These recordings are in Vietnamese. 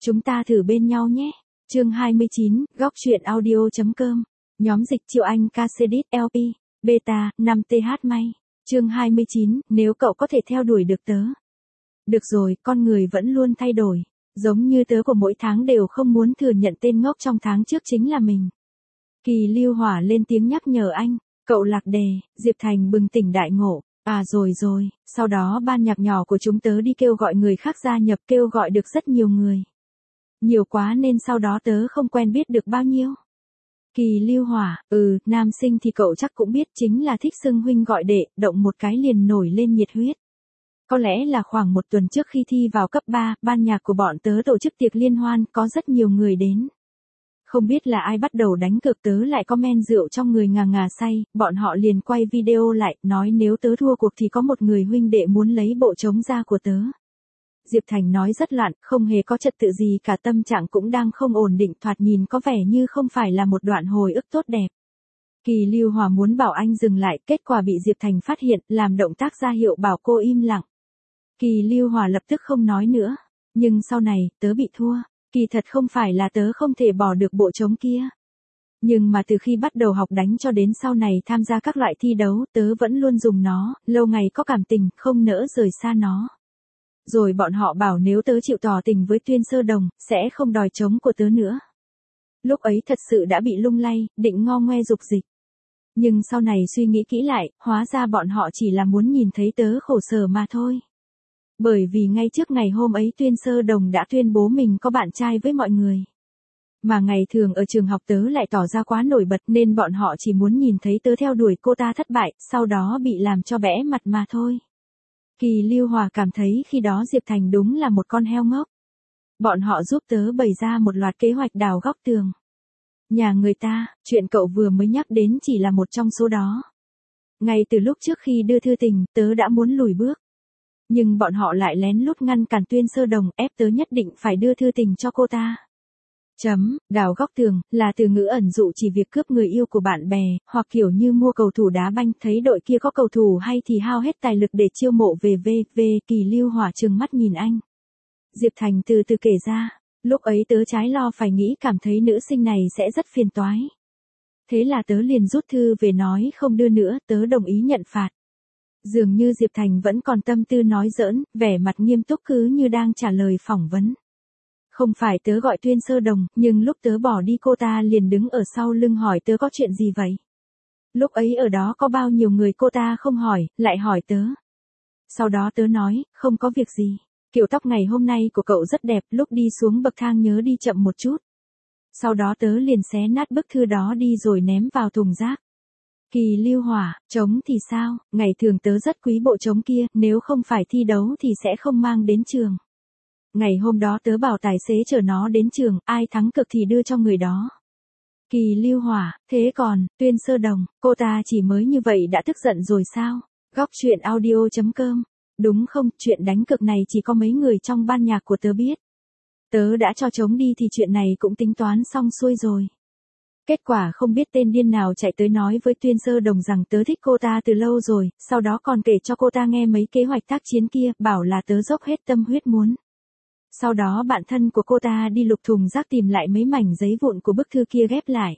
Chúng ta thử bên nhau nhé. Chương 29, góc truyện audio.com. Nhóm dịch Triệu Anh Casedit LP, Beta, 5TH May. Chương 29, nếu cậu có thể theo đuổi được tớ. Được rồi, con người vẫn luôn thay đổi. Giống như tớ của mỗi tháng đều không muốn thừa nhận tên ngốc trong tháng trước chính là mình. Kỳ Lưu Hỏa lên tiếng nhắc nhở anh. Cậu lạc đề, Diệp Thành bừng tỉnh đại ngộ. À rồi, sau đó ban nhạc nhỏ của chúng tớ đi kêu gọi người khác gia nhập, kêu gọi được rất nhiều người. Nhiều quá nên sau đó tớ không quen biết được bao nhiêu. Kỳ Lưu Hỏa, nam sinh thì cậu chắc cũng biết, chính là thích xưng huynh gọi đệ, động một cái liền nổi lên nhiệt huyết. Có lẽ là khoảng một tuần trước khi thi vào cấp 3, ban nhạc của bọn tớ tổ chức tiệc liên hoan, có rất nhiều người đến. Không biết là ai bắt đầu đánh cược, tớ lại có men rượu trong người ngà ngà say, bọn họ liền quay video lại, nói nếu tớ thua cuộc thì có một người huynh đệ muốn lấy bộ trống da của tớ. Diệp Thành nói rất loạn, không hề có trật tự gì cả, tâm trạng cũng đang không ổn định, thoạt nhìn có vẻ như không phải là một đoạn hồi ức tốt đẹp. Kỳ Lưu Hỏa muốn bảo anh dừng lại, kết quả bị Diệp Thành phát hiện, làm động tác ra hiệu bảo cô im lặng. Kỳ Lưu Hỏa lập tức không nói nữa, nhưng sau này, tớ bị thua. Kỳ thật không phải là tớ không thể bỏ được bộ trống kia. Nhưng mà từ khi bắt đầu học đánh cho đến sau này tham gia các loại thi đấu, tớ vẫn luôn dùng nó, lâu ngày có cảm tình, không nỡ rời xa nó. Rồi bọn họ bảo nếu tớ chịu tỏ tình với Tuyên Sơ Đồng, sẽ không đòi trống của tớ nữa. Lúc ấy thật sự đã bị lung lay, định ngo ngoe dục dịch. Nhưng sau này suy nghĩ kỹ lại, hóa ra bọn họ chỉ là muốn nhìn thấy tớ khổ sở mà thôi. Bởi vì ngay trước ngày hôm ấy Tuyên Sơ Đồng đã tuyên bố mình có bạn trai với mọi người. Mà ngày thường ở trường học tớ lại tỏ ra quá nổi bật nên bọn họ chỉ muốn nhìn thấy tớ theo đuổi cô ta thất bại, sau đó bị làm cho bẽ mặt mà thôi. Kỳ Lưu Hòa cảm thấy khi đó Diệp Thành đúng là một con heo ngốc. Bọn họ giúp tớ bày ra một loạt kế hoạch đào góc tường. Nhà người ta, chuyện cậu vừa mới nhắc đến chỉ là một trong số đó. Ngay từ lúc trước khi đưa thư tình, tớ đã muốn lùi bước. Nhưng bọn họ lại lén lút ngăn cản Tuyên Sơ Đồng, ép tớ nhất định phải đưa thư tình cho cô ta. Đào góc tường, là từ ngữ ẩn dụ chỉ việc cướp người yêu của bạn bè, hoặc kiểu như mua cầu thủ đá banh, thấy đội kia có cầu thủ hay thì hao hết tài lực để chiêu mộ về Kỳ Lưu Hỏa trừng mắt nhìn anh. Diệp Thành từ từ kể ra, lúc ấy tớ trái lo phải nghĩ, cảm thấy nữ sinh này sẽ rất phiền toái. Thế là tớ liền rút thư về nói không đưa nữa, tớ đồng ý nhận phạt. Dường như Diệp Thành vẫn còn tâm tư nói giỡn, vẻ mặt nghiêm túc cứ như đang trả lời phỏng vấn. Không phải tớ gọi Tuyên Sơ Đồng, nhưng lúc tớ bỏ đi cô ta liền đứng ở sau lưng hỏi tớ có chuyện gì vậy. Lúc ấy ở đó có bao nhiêu người cô ta không hỏi, lại hỏi tớ. Sau đó tớ nói, không có việc gì. Kiểu tóc ngày hôm nay của cậu rất đẹp, lúc đi xuống bậc thang nhớ đi chậm một chút. Sau đó tớ liền xé nát bức thư đó đi rồi ném vào thùng rác. Kỳ Lưu Hỏa, trống thì sao, ngày thường tớ rất quý bộ trống kia, nếu không phải thi đấu thì sẽ không mang đến trường. Ngày hôm đó tớ bảo tài xế chở nó đến trường, ai thắng cực thì đưa cho người đó. Kỳ Lưu Hỏa, thế còn, Tuyên Sơ Đồng, cô ta chỉ mới như vậy đã tức giận rồi sao? Góc truyện audio.com. Đúng không, chuyện đánh cược này chỉ có mấy người trong ban nhạc của tớ biết. Tớ đã cho trống đi thì chuyện này cũng tính toán xong xuôi rồi. Kết quả không biết tên điên nào chạy tới nói với Tuyên Sơ Đồng rằng tớ thích cô ta từ lâu rồi, sau đó còn kể cho cô ta nghe mấy kế hoạch tác chiến kia, bảo là tớ dốc hết tâm huyết muốn. Sau đó bạn thân của cô ta đi lục thùng rác tìm lại mấy mảnh giấy vụn của bức thư kia ghép lại.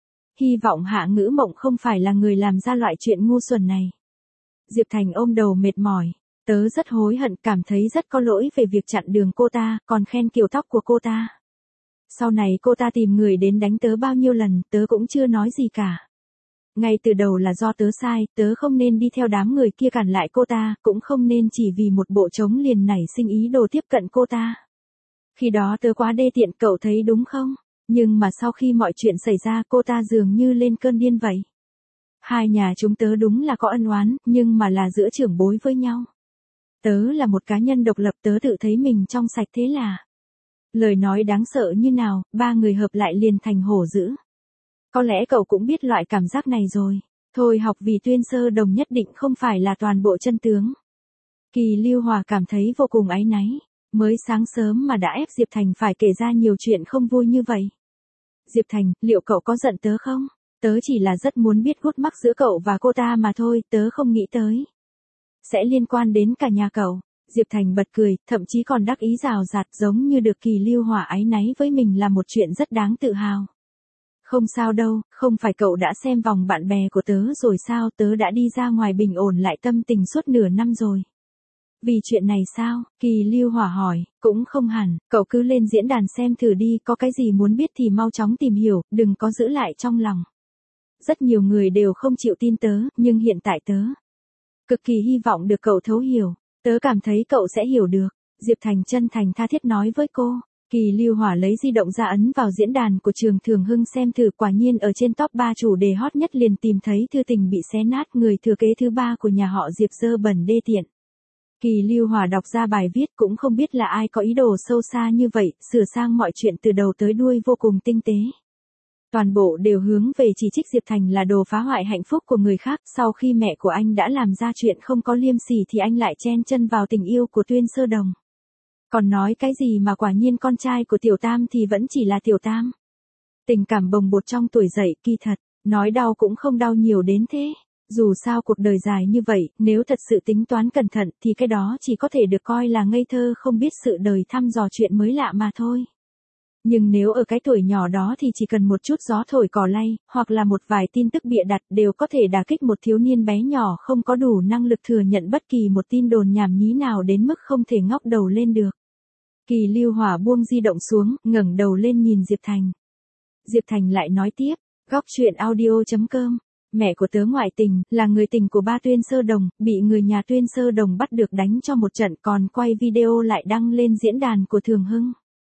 Hy vọng Hạ Ngữ Mộng không phải là người làm ra loại chuyện ngu xuẩn này. Diệp Thành ôm đầu mệt mỏi. Tớ rất hối hận, cảm thấy rất có lỗi về việc chặn đường cô ta, còn khen kiểu tóc của cô ta. Sau này cô ta tìm người đến đánh tớ bao nhiêu lần, tớ cũng chưa nói gì cả. Ngay từ đầu là do tớ sai, tớ không nên đi theo đám người kia cản lại cô ta, cũng không nên chỉ vì một bộ trống liền nảy sinh ý đồ tiếp cận cô ta. Khi đó tớ quá đê tiện, cậu thấy đúng không? Nhưng mà sau khi mọi chuyện xảy ra cô ta dường như lên cơn điên vậy. Hai nhà chúng tớ đúng là có ân oán, nhưng mà là giữa trưởng bối với nhau. Tớ là một cá nhân độc lập, tớ tự thấy mình trong sạch, thế là. Lời nói đáng sợ như nào, ba người hợp lại liền thành hổ dữ. Có lẽ cậu cũng biết loại cảm giác này rồi. Thôi học vì Tuyên Sơ Đồng nhất định không phải là toàn bộ chân tướng. Kỳ Lưu Hòa cảm thấy vô cùng áy náy. Mới sáng sớm mà đã ép Diệp Thành phải kể ra nhiều chuyện không vui như vậy. Diệp Thành, liệu cậu có giận tớ không? Tớ chỉ là rất muốn biết gút mắc giữa cậu và cô ta mà thôi, tớ không nghĩ tới sẽ liên quan đến cả nhà cậu. Diệp Thành bật cười, thậm chí còn đắc ý rào rạt giống như được Kỳ Lưu Hỏa áy náy với mình là một chuyện rất đáng tự hào. Không sao đâu, không phải cậu đã xem vòng bạn bè của tớ rồi sao, tớ đã đi ra ngoài bình ổn lại tâm tình suốt nửa năm rồi. Vì chuyện này sao? Kỳ Lưu Hỏa hỏi, cũng không hẳn, cậu cứ lên diễn đàn xem thử đi, có cái gì muốn biết thì mau chóng tìm hiểu, đừng có giữ lại trong lòng. Rất nhiều người đều không chịu tin tớ, nhưng hiện tại tớ cực kỳ hy vọng được cậu thấu hiểu. Tớ cảm thấy cậu sẽ hiểu được. Diệp Thành chân thành tha thiết nói với cô. Kỳ Lưu Hỏa lấy di động ra ấn vào diễn đàn của Trường Thường Hưng xem thử, quả nhiên ở trên top 3 chủ đề hot nhất liền tìm thấy thư tình bị xé nát, người thừa kế thứ 3 của nhà họ Diệp dơ bẩn đê tiện. Kỳ Lưu Hỏa đọc ra bài viết cũng không biết là ai có ý đồ sâu xa như vậy, sửa sang mọi chuyện từ đầu tới đuôi vô cùng tinh tế. Toàn bộ đều hướng về chỉ trích Diệp Thành là đồ phá hoại hạnh phúc của người khác, sau khi mẹ của anh đã làm ra chuyện không có liêm sỉ thì anh lại chen chân vào tình yêu của Tuyên Sơ Đồng. Còn nói cái gì mà quả nhiên con trai của Tiểu Tam thì vẫn chỉ là Tiểu Tam. Tình cảm bồng bột trong tuổi dậy, kỳ thật, nói đau cũng không đau nhiều đến thế. Dù sao cuộc đời dài như vậy, nếu thật sự tính toán cẩn thận thì cái đó chỉ có thể được coi là ngây thơ không biết sự đời thăm dò chuyện mới lạ mà thôi. Nhưng nếu ở cái tuổi nhỏ đó thì chỉ cần một chút gió thổi cỏ lay, hoặc là một vài tin tức bịa đặt đều có thể đả kích một thiếu niên bé nhỏ không có đủ năng lực thừa nhận bất kỳ một tin đồn nhảm nhí nào đến mức không thể ngóc đầu lên được. Kỳ Lưu Hỏa buông di động xuống, ngẩng đầu lên nhìn Diệp Thành. Diệp Thành lại nói tiếp, góc truyện audio.com. Mẹ của tớ ngoại tình, là người tình của ba Tuyên Sơ Đồng, bị người nhà Tuyên Sơ Đồng bắt được đánh cho một trận còn quay video lại đăng lên diễn đàn của Thường Hưng.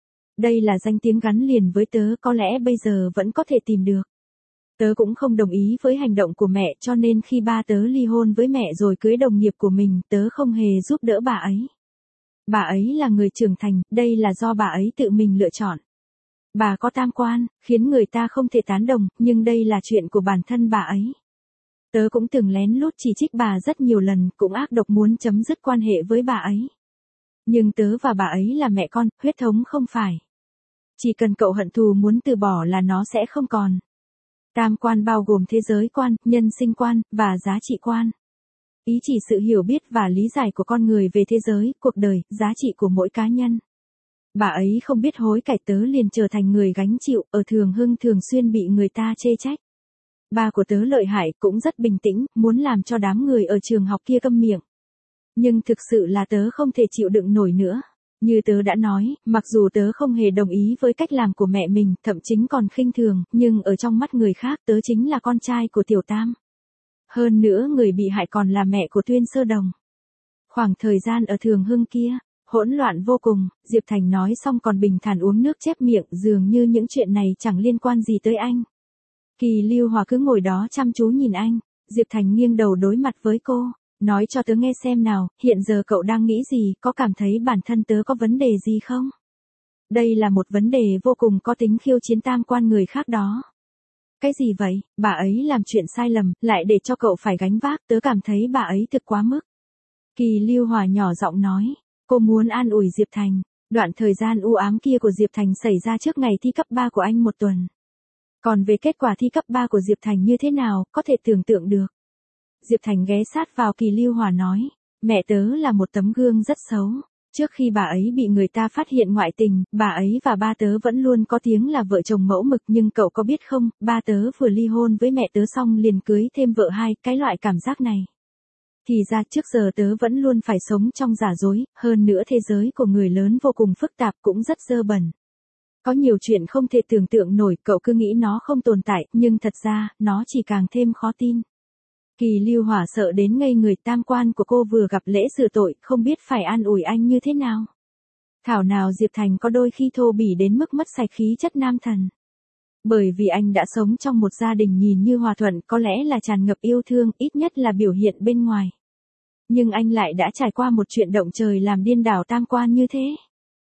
Đây là danh tiếng gắn liền với tớ, có lẽ bây giờ vẫn có thể tìm được. Tớ cũng không đồng ý với hành động của mẹ, cho nên khi ba tớ ly hôn với mẹ rồi cưới đồng nghiệp của mình, tớ không hề giúp đỡ bà ấy. Bà ấy là người trưởng thành, đây là do bà ấy tự mình lựa chọn. Bà có tam quan, khiến người ta không thể tán đồng, nhưng đây là chuyện của bản thân bà ấy. Tớ cũng từng lén lút chỉ trích bà rất nhiều lần, cũng ác độc muốn chấm dứt quan hệ với bà ấy. Nhưng tớ và bà ấy là mẹ con, huyết thống không phải. Chỉ cần cậu hận thù muốn từ bỏ là nó sẽ không còn. Tam quan bao gồm thế giới quan, nhân sinh quan, và giá trị quan. Ý chỉ sự hiểu biết và lý giải của con người về thế giới, cuộc đời, giá trị của mỗi cá nhân. Bà ấy không biết hối cải, tớ liền trở thành người gánh chịu, ở Thường Hưng thường xuyên bị người ta chê trách. Ba của tớ lợi hại, cũng rất bình tĩnh, muốn làm cho đám người ở trường học kia câm miệng. Nhưng thực sự là tớ không thể chịu đựng nổi nữa. Như tớ đã nói, mặc dù tớ không hề đồng ý với cách làm của mẹ mình, thậm chí còn khinh thường, nhưng ở trong mắt người khác tớ chính là con trai của Tiểu Tam. Hơn nữa người bị hại còn là mẹ của Tuyên Sơ Đồng. Khoảng thời gian ở Thường Hưng kia, hỗn loạn vô cùng, Diệp Thành nói xong còn bình thản uống nước chép miệng, dường như những chuyện này chẳng liên quan gì tới anh. Kỳ Lưu Hỏa cứ ngồi đó chăm chú nhìn anh, Diệp Thành nghiêng đầu đối mặt với cô, nói cho tớ nghe xem nào, hiện giờ cậu đang nghĩ gì, có cảm thấy bản thân tớ có vấn đề gì không? Đây là một vấn đề vô cùng có tính khiêu chiến tam quan người khác đó. Cái gì vậy, bà ấy làm chuyện sai lầm, lại để cho cậu phải gánh vác, tớ cảm thấy bà ấy thực quá mức. Kỳ Lưu Hỏa nhỏ giọng nói, cô muốn an ủi Diệp Thành, đoạn thời gian u ám kia của Diệp Thành xảy ra trước ngày thi cấp 3 của anh một tuần. Còn về kết quả thi cấp 3 của Diệp Thành như thế nào, có thể tưởng tượng được. Diệp Thành ghé sát vào Kỳ Lưu Hỏa nói, mẹ tớ là một tấm gương rất xấu. Trước khi bà ấy bị người ta phát hiện ngoại tình, bà ấy và ba tớ vẫn luôn có tiếng là vợ chồng mẫu mực, nhưng cậu có biết không, ba tớ vừa ly hôn với mẹ tớ xong liền cưới thêm vợ hai, cái loại cảm giác này. Thì ra trước giờ tớ vẫn luôn phải sống trong giả dối, hơn nữa thế giới của người lớn vô cùng phức tạp cũng rất dơ bẩn. Có nhiều chuyện không thể tưởng tượng nổi, cậu cứ nghĩ nó không tồn tại, nhưng thật ra, nó chỉ càng thêm khó tin. Kỳ Lưu Hỏa sợ đến ngây người, tam quan của cô vừa gặp lễ xử tội, không biết phải an ủi anh như thế nào. Thảo nào Diệp Thành có đôi khi thô bỉ đến mức mất sạch khí chất nam thần. Bởi vì anh đã sống trong một gia đình nhìn như hòa thuận, có lẽ là tràn ngập yêu thương, ít nhất là biểu hiện bên ngoài. Nhưng anh lại đã trải qua một chuyện động trời làm điên đảo tam quan như thế.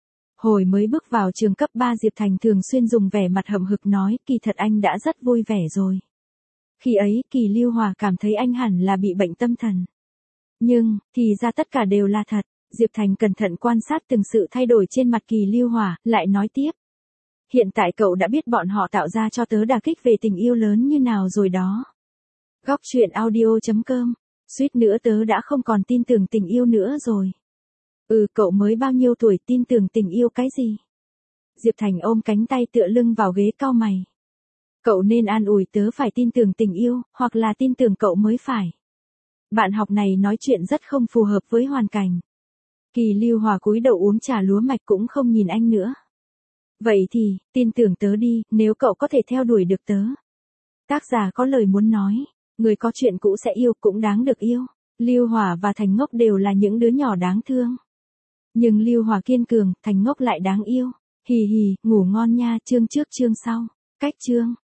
Hồi mới bước vào trường cấp 3 Diệp Thành thường xuyên dùng vẻ mặt hậm hực nói, kỳ thật anh đã rất vui vẻ rồi. Khi ấy, Kỳ Lưu Hỏa cảm thấy anh hẳn là bị bệnh tâm thần. Nhưng, thì ra tất cả đều là thật. Diệp Thành cẩn thận quan sát từng sự thay đổi trên mặt Kỳ Lưu Hỏa, lại nói tiếp. Hiện tại cậu đã biết bọn họ tạo ra cho tớ đả kích về tình yêu lớn như nào rồi đó. Góc truyện audio.com. Suýt nữa tớ đã không còn tin tưởng tình yêu nữa rồi. Cậu mới bao nhiêu tuổi tin tưởng tình yêu cái gì? Diệp Thành ôm cánh tay tựa lưng vào ghế cau mày. Cậu nên an ủi tớ phải tin tưởng tình yêu, hoặc là tin tưởng cậu mới phải. Bạn học này nói chuyện rất không phù hợp với hoàn cảnh. Kỳ Lưu Hòa cúi đầu uống trà lúa mạch cũng không nhìn anh nữa. Vậy thì, tin tưởng tớ đi, nếu cậu có thể theo đuổi được tớ. Tác giả có lời muốn nói, người có chuyện cũ sẽ yêu cũng đáng được yêu. Lưu Hòa và Thành Ngốc đều là những đứa nhỏ đáng thương. Nhưng Lưu Hòa kiên cường, Thành Ngốc lại đáng yêu. Hì hì, ngủ ngon nha, chương trước chương sau. Cách chương.